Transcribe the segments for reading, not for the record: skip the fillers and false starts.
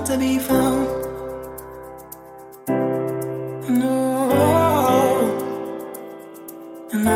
to be found. No, and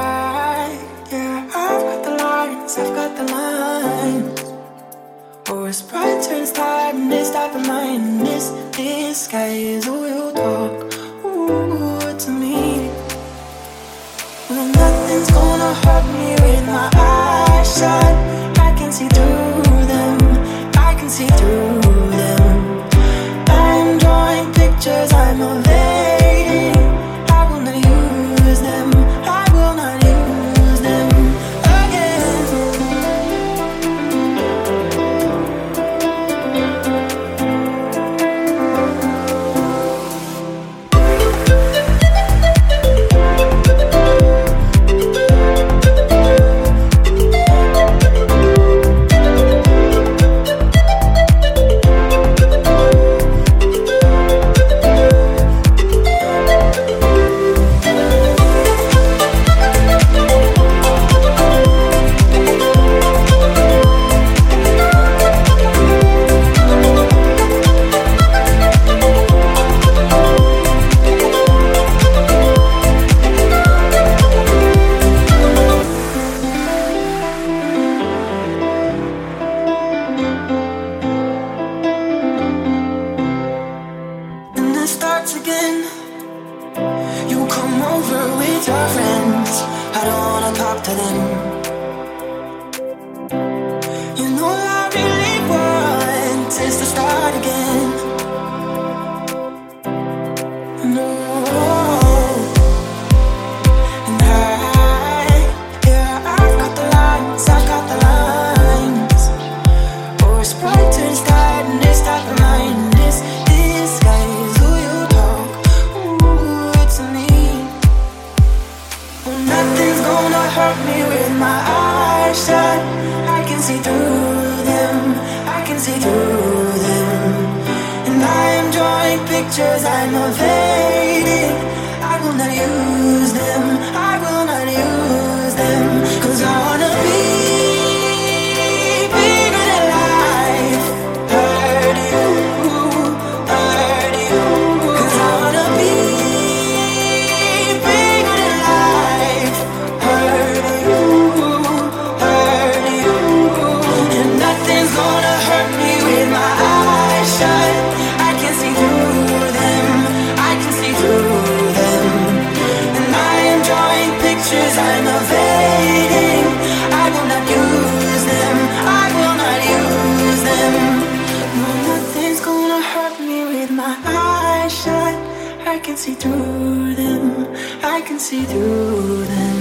I've got the lines, I've got the lines. Oh, it's bright turns tide and this type of mind. This guy is who will talk to me. Well, nothing's gonna hurt me with my eyes shut. I can see through them, I can see through them. I'm drawing pictures, I'm evading. I will not use them, I will not use them again. Again, you come over with your friends. I don't wanna talk to them. You know all I really want is to start again. No, and I've got the lines, I've got the lines. Oh, it's bright turns tide and this type of mind. This guy is who you to me. Well, nothing's gonna hurt me with my eyes shut. I can see through them, I can see through them. And I am drawing pictures, I'm evading. I will not use them, I will not use them. Cause I wanna be bigger than life. Hurt you, hurt you. Cause I wanna be I'm evading. I will not use them, I will not use them. No, nothing's gonna hurt me with my eyes shut. I can see through them, I can see through them.